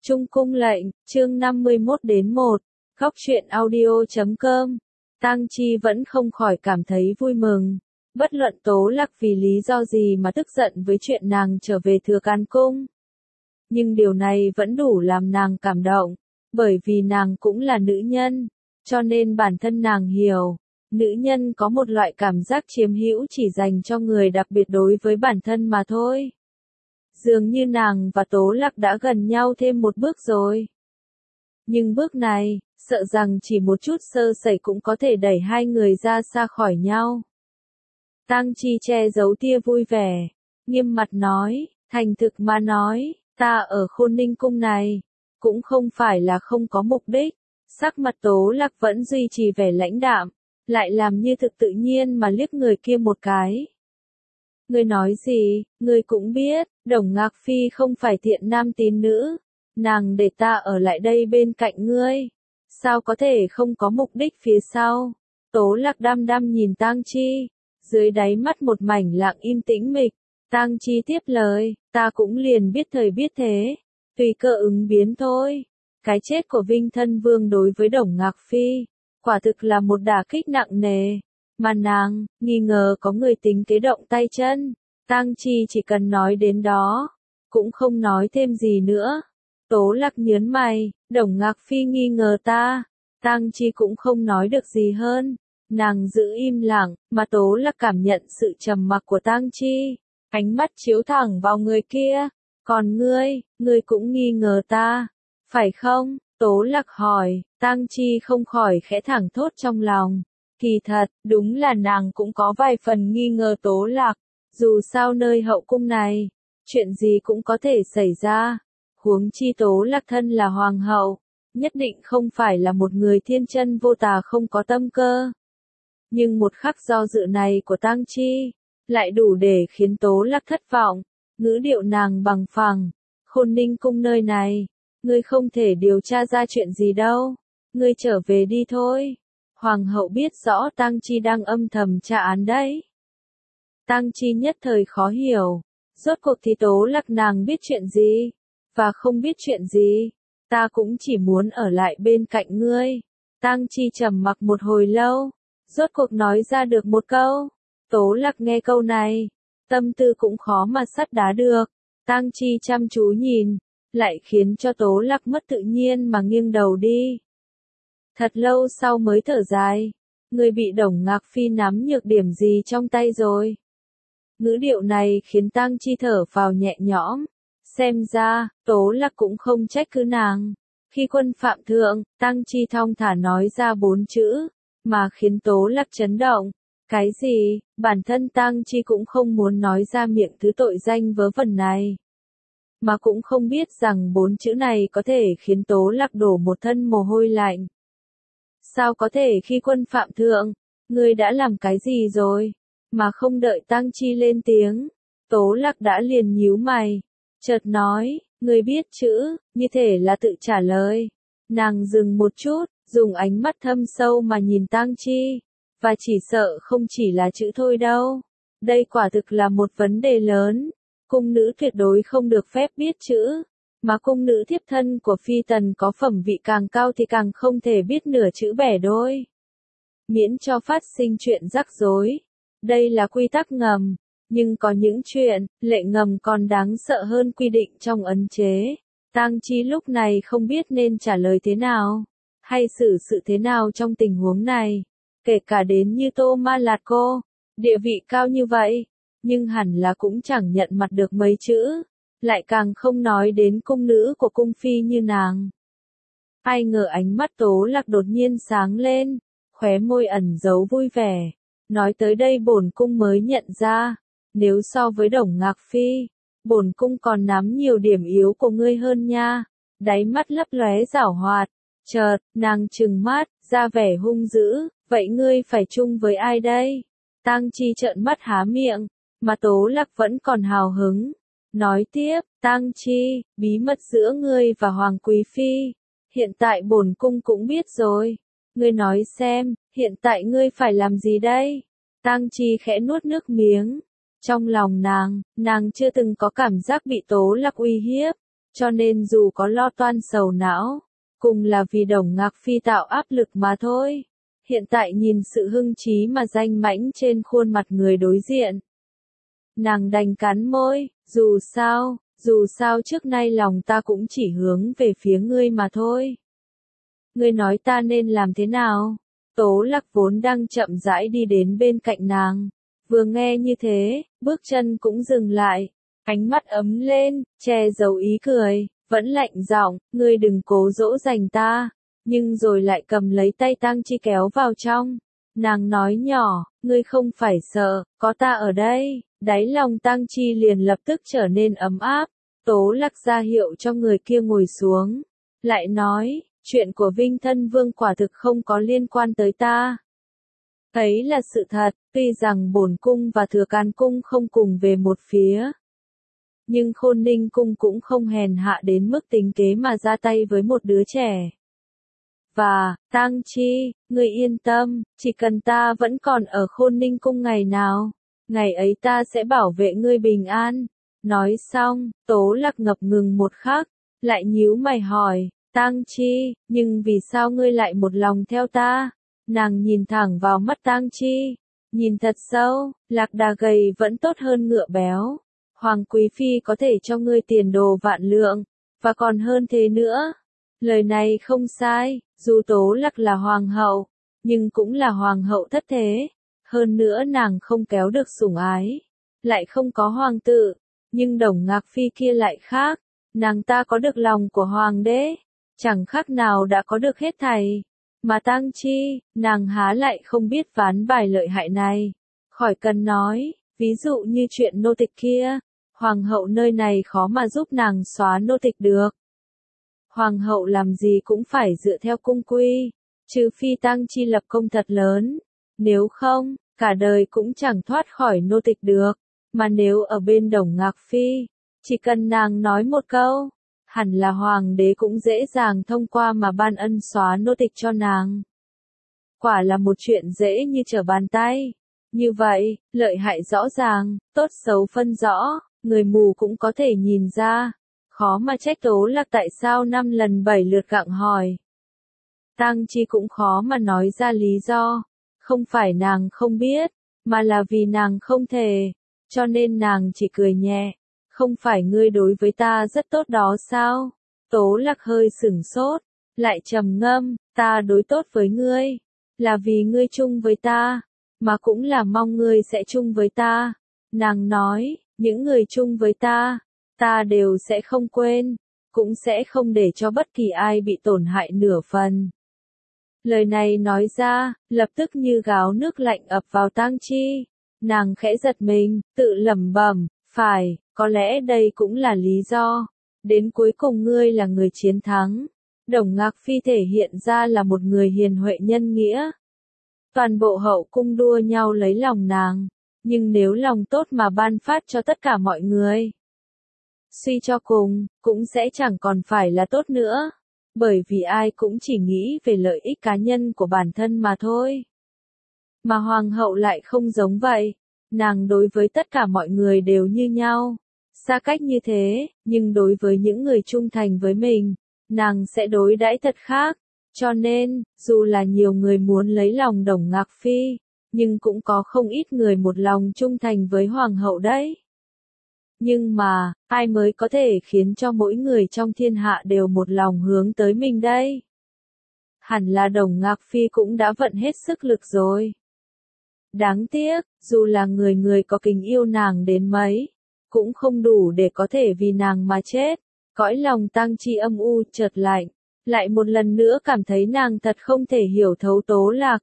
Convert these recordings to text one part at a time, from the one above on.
Trung cung lệnh, chương 51-1, Góc truyện audio.com. Tang Chi vẫn không khỏi cảm thấy vui mừng. Bất luận Tố Lạc vì lý do gì mà tức giận với chuyện nàng trở về Thừa Can Cung. Nhưng điều này vẫn đủ làm nàng cảm động, bởi vì nàng cũng là nữ nhân, cho nên bản thân nàng hiểu, nữ nhân có một loại cảm giác chiếm hữu chỉ dành cho người đặc biệt đối với bản thân mà thôi. Dường như nàng và Tố Lạc đã gần nhau thêm một bước rồi. Nhưng bước này, sợ rằng chỉ một chút sơ sẩy cũng có thể đẩy hai người ra xa khỏi nhau. Tang Chi che giấu tia vui vẻ, nghiêm mặt nói, thành thực mà nói, ta ở Khôn Ninh Cung này, cũng không phải là không có mục đích. Sắc mặt Tố Lạc vẫn duy trì vẻ lãnh đạm, lại làm như thực tự nhiên mà liếc người kia một cái. Ngươi nói gì, ngươi cũng biết, Đồng Ngạc Phi không phải thiện nam tín nữ, nàng để ta ở lại đây bên cạnh ngươi, sao có thể không có mục đích phía sau. Tố Lạc đăm đăm nhìn Tang Chi, dưới đáy mắt một mảnh lặng im tĩnh mịch. Tang Chi tiếp lời, ta cũng liền biết thời biết thế, tùy cơ ứng biến thôi. Cái chết của Vinh Thân Vương đối với Đồng Ngạc Phi, quả thực là một đả kích nặng nề. Mà nàng, nghi ngờ có người tính kế động tay chân. Tang Chi chỉ cần nói đến đó, cũng không nói thêm gì nữa. Tố Lạc nhớn mày, Đồng Ngạc Phi nghi ngờ ta. Tang Chi cũng không nói được gì hơn. Nàng giữ im lặng, mà Tố Lạc cảm nhận sự trầm mặc của Tang Chi. Ánh mắt chiếu thẳng vào người kia. Còn ngươi cũng nghi ngờ ta, phải không? Tố Lạc hỏi. Tang Chi không khỏi khẽ thẳng thốt trong lòng. Kỳ thật, đúng là nàng cũng có vài phần nghi ngờ Tố Lạc. Dù sao nơi hậu cung này, chuyện gì cũng có thể xảy ra. Huống chi Tố Lạc thân là hoàng hậu, nhất định không phải là một người thiên chân vô tà không có tâm cơ. Nhưng một khắc do dự này của Tang Chi, lại đủ để khiến Tố Lạc thất vọng. Ngữ điệu nàng bằng phẳng, Khôn Ninh Cung nơi này, ngươi không thể điều tra ra chuyện gì đâu, ngươi trở về đi thôi. Hoàng hậu biết rõ Tang Chi đang âm thầm tra án đấy. Tang Chi nhất thời khó hiểu, rốt cuộc thì Tố Lạc nàng biết chuyện gì, và không biết chuyện gì. Ta cũng chỉ muốn ở lại bên cạnh ngươi. Tang Chi trầm mặc một hồi lâu, rốt cuộc nói ra được một câu. Tố Lạc nghe câu này, tâm tư cũng khó mà sắt đá được. Tang Chi chăm chú nhìn, lại khiến cho Tố Lạc mất tự nhiên mà nghiêng đầu đi. Thật lâu sau mới thở dài, người bị Đồng Ngạc Phi nắm nhược điểm gì trong tay rồi. Ngữ điệu này khiến Tang Chi thở phào nhẹ nhõm. Xem ra, Tố Lạc cũng không trách cứ nàng. Khi quân phạm thượng, Tang Chi thong thả nói ra 4 chữ, mà khiến Tố Lạc chấn động. Cái gì? Bản thân Tang Chi cũng không muốn nói ra miệng thứ tội danh vớ vẩn này. Mà cũng không biết rằng 4 chữ này có thể khiến Tố Lạc đổ một thân mồ hôi lạnh. Sao có thể khi quân phạm thượng, ngươi đã làm cái gì rồi, mà không đợi Tang Chi lên tiếng, Tố Lạc đã liền nhíu mày, chợt nói, ngươi biết chữ, như thể là tự trả lời. Nàng dừng một chút, dùng ánh mắt thâm sâu mà nhìn Tang Chi, và chỉ sợ không chỉ là chữ thôi đâu. Đây quả thực là một vấn đề lớn, cung nữ tuyệt đối không được phép biết chữ. Mà cung nữ thiếp thân của phi tần có phẩm vị càng cao thì càng không thể biết nửa chữ bẻ đôi. Miễn cho phát sinh chuyện rắc rối. Đây là quy tắc ngầm, nhưng có những chuyện, lệ ngầm còn đáng sợ hơn quy định trong ấn chế. Tang Chi lúc này không biết nên trả lời thế nào, hay xử sự thế nào trong tình huống này. Kể cả đến như Tô Ma Lạt cô, địa vị cao như vậy, nhưng hẳn là cũng chẳng nhận mặt được mấy chữ. Lại càng không nói đến cung nữ của cung phi như nàng. Ai ngờ ánh mắt Tố Lạc đột nhiên sáng lên, khóe môi ẩn giấu vui vẻ. Nói tới đây bổn cung mới nhận ra, nếu so với Đồng Ngạc Phi, bổn cung còn nắm nhiều điểm yếu của ngươi hơn nha. Đáy mắt lấp lóe giảo hoạt, chợt, nàng trừng mắt, ra vẻ hung dữ, vậy ngươi phải chung với ai đây? Tang Chi trợn mắt há miệng, mà Tố Lạc vẫn còn hào hứng. Nói tiếp, Tang Chi, bí mật giữa ngươi và Hoàng Quý Phi, hiện tại bổn cung cũng biết rồi. Ngươi nói xem, hiện tại ngươi phải làm gì đây? Tang Chi khẽ nuốt nước miếng. Trong lòng nàng chưa từng có cảm giác bị Tố Lạc uy hiếp. cho nên dù có lo toan sầu não, cùng là vì Đồng Ngạc Phi tạo áp lực mà thôi. Hiện tại nhìn sự hưng trí mà danh mãnh trên khuôn mặt người đối diện, nàng đành cắn môi, dù sao trước nay lòng ta cũng chỉ hướng về phía ngươi mà thôi. Ngươi nói ta nên làm thế nào? Tố Lạc vốn đang chậm rãi đi đến bên cạnh nàng, vừa nghe như thế, bước chân cũng dừng lại, ánh mắt ấm lên, che giấu ý cười, vẫn lạnh giọng, ngươi đừng cố dỗ dành ta, nhưng rồi lại cầm lấy tay Tang Chi kéo vào trong. Nàng nói nhỏ, ngươi không phải sợ, có ta ở đây. Đáy lòng Tang Chi liền lập tức trở nên ấm áp. Tố Lạc ra hiệu cho người kia ngồi xuống, lại nói, chuyện của Vinh Thân Vương quả thực không có liên quan tới ta. Ấy là sự thật, tuy rằng Bổn cung và Thừa Can cung không cùng về một phía, nhưng Khôn Ninh cung cũng không hèn hạ đến mức tính kế mà ra tay với một đứa trẻ. Và, Tang Chi, ngươi yên tâm, chỉ cần ta vẫn còn ở Khôn Ninh cung ngày nào, ngày ấy ta sẽ bảo vệ ngươi bình an. Nói xong, Tố Lạc ngập ngừng một khắc, lại nhíu mày hỏi, Tang Chi, nhưng vì sao ngươi lại một lòng theo ta? Nàng nhìn thẳng vào mắt Tang Chi, nhìn thật sâu, lạc đà gầy vẫn tốt hơn ngựa béo. Hoàng Quý Phi có thể cho ngươi tiền đồ vạn lượng, và còn hơn thế nữa. Lời này không sai, dù Tố Lạc là hoàng hậu, nhưng cũng là hoàng hậu thất thế. Hơn nữa nàng không kéo được sủng ái, lại không có hoàng tử. Nhưng Đồng Ngạc Phi kia lại khác, nàng ta có được lòng của hoàng đế, chẳng khác nào đã có được hết thảy. Mà Tang Chi, nàng há lại không biết ván bài lợi hại này. Khỏi cần nói, ví dụ như chuyện nô tịch kia, hoàng hậu nơi này khó mà giúp nàng xóa nô tịch được. Hoàng hậu làm gì cũng phải dựa theo cung quy, trừ phi Tang Chi lập công thật lớn, nếu không, cả đời cũng chẳng thoát khỏi nô tịch được. Mà nếu ở bên Đồng Ngạc Phi, chỉ cần nàng nói một câu, hẳn là hoàng đế cũng dễ dàng thông qua mà ban ân xóa nô tịch cho nàng. Quả là một chuyện dễ như trở bàn tay. Như vậy, lợi hại rõ ràng, tốt xấu phân rõ, người mù cũng có thể nhìn ra. Khó mà trách Tố Lạc tại sao 5 lần 7 lượt gặng hỏi. Tang Chi cũng khó mà nói ra lý do. Không phải nàng không biết, mà là vì nàng không thể. Cho nên nàng chỉ cười nhẹ. Không phải ngươi đối với ta rất tốt đó sao? Tố Lạc hơi sửng sốt, lại trầm ngâm, ta đối tốt với ngươi, là vì ngươi chung với ta, mà cũng là mong ngươi sẽ chung với ta. Nàng nói, những người chung với ta đều sẽ không quên, cũng sẽ không để cho bất kỳ ai bị tổn hại nửa phần. Lời này nói ra, lập tức như gáo nước lạnh ập vào Tang Chi. Nàng khẽ giật mình, tự lẩm bẩm, phải, có lẽ đây cũng là lý do. Đến cuối cùng ngươi là người chiến thắng. Đồng Ngạc Phi thể hiện ra là một người hiền huệ nhân nghĩa. Toàn bộ hậu cung đua nhau lấy lòng nàng, nhưng nếu lòng tốt mà ban phát cho tất cả mọi người, suy cho cùng, cũng sẽ chẳng còn phải là tốt nữa. Bởi vì ai cũng chỉ nghĩ về lợi ích cá nhân của bản thân mà thôi. Mà hoàng hậu lại không giống vậy. Nàng đối với tất cả mọi người đều như nhau. Xa cách như thế, nhưng đối với những người trung thành với mình, nàng sẽ đối đãi thật khác. Cho nên, dù là nhiều người muốn lấy lòng Đồng Ngạc Phi, nhưng cũng có không ít người một lòng trung thành với hoàng hậu đấy. Nhưng mà, ai mới có thể khiến cho mỗi người trong thiên hạ đều một lòng hướng tới mình đây? Hẳn là Đồng Ngạc Phi cũng đã vận hết sức lực rồi. Đáng tiếc, dù là người người có tình yêu nàng đến mấy, cũng không đủ để có thể vì nàng mà chết. Cõi lòng Tang Chi âm u chợt lạnh, lại một lần nữa cảm thấy nàng thật không thể hiểu thấu Tố Lạc.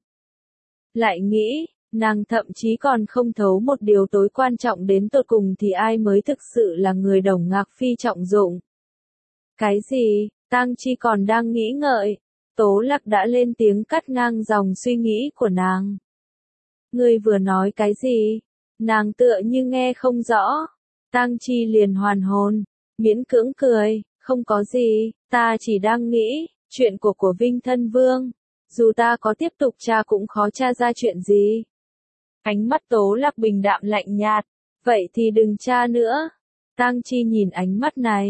Lại nghĩ, nàng thậm chí còn không thấu một điều tối quan trọng đến tột cùng thì ai mới thực sự là người Đồng Ngạc Phi trọng dụng. Cái gì? Tang Chi còn đang nghĩ ngợi, Tố Lạc đã lên tiếng cắt ngang dòng suy nghĩ của nàng. Ngươi vừa nói cái gì? Nàng tựa như nghe không rõ. Tang Chi liền hoàn hồn, miễn cưỡng cười, không có gì, ta chỉ đang nghĩ, chuyện của Vinh Thân Vương, dù ta có tiếp tục tra cũng khó tra ra chuyện gì. Ánh mắt Tố Lạc bình đạm lạnh nhạt, vậy thì đừng tra nữa. Tang Chi nhìn ánh mắt này,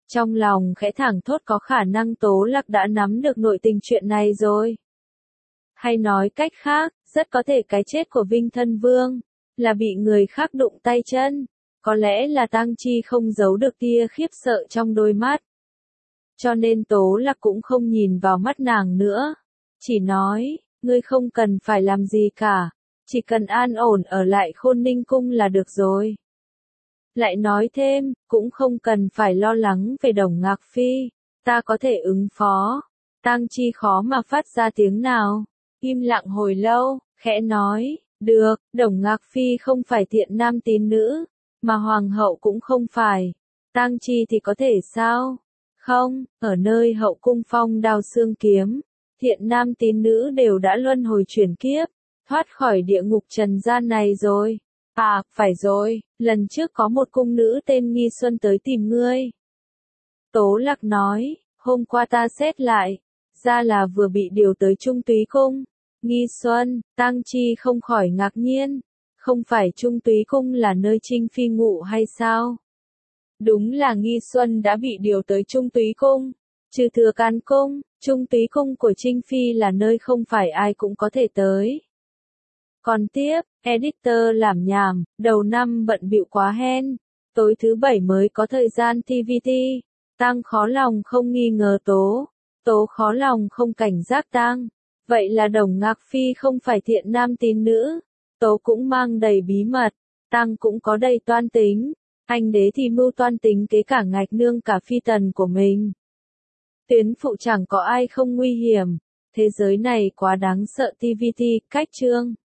Trong lòng khẽ thảng thốt có khả năng Tố Lạc đã nắm được nội tình chuyện này rồi. Hay nói cách khác, rất có thể cái chết của Vinh Thân Vương là bị người khác đụng tay chân. Có lẽ là Tang Chi không giấu được tia khiếp sợ trong đôi mắt. Cho nên Tố Lạc cũng không nhìn vào mắt nàng nữa. Chỉ nói, ngươi không cần phải làm gì cả. Chỉ cần an ổn ở lại Khôn Ninh Cung là được rồi. Lại nói thêm, cũng không cần phải lo lắng về Đồng Ngạc Phi. Ta có thể ứng phó. Tang Chi khó mà phát ra tiếng nào. Im lặng hồi lâu, khẽ nói, được, Đồng Ngạc Phi không phải thiện nam tín nữ, mà hoàng hậu cũng không phải. Tang Chi thì có thể sao? Không, ở nơi hậu cung phong đao xương kiếm, thiện nam tín nữ đều đã luân hồi chuyển kiếp, thoát khỏi địa ngục trần gian này rồi. À, phải rồi, lần trước có một cung nữ tên Nghi Xuân tới tìm ngươi. Tố Lạc nói, hôm qua ta xét lại, ra là vừa bị điều tới Trung Túy Cung. Nghi Xuân, Tang Chi không khỏi ngạc nhiên, không phải Trung Túy Cung là nơi Trinh Phi ngụ hay sao? Đúng là Nghi Xuân đã bị điều tới Trung Túy Cung, trừ Thừa Can Cung, Trung Túy Cung của Trinh Phi là nơi không phải ai cũng có thể tới. Còn tiếp, editor làm nhảm, đầu năm bận bịu quá hen, tối thứ bảy mới có thời gian TVT, Tang khó lòng không nghi ngờ Tố, Tố khó lòng không cảnh giác Tang. Vậy là Đồng Ngạc Phi không phải thiện nam tín nữ, Tố cũng mang đầy bí mật, Tang cũng có đầy toan tính, anh đế thì mưu toan tính kế cả Ngạch Nương cả phi tần của mình. Tuyến phụ chẳng có ai không nguy hiểm, thế giới này quá đáng sợ TVT, cách chương.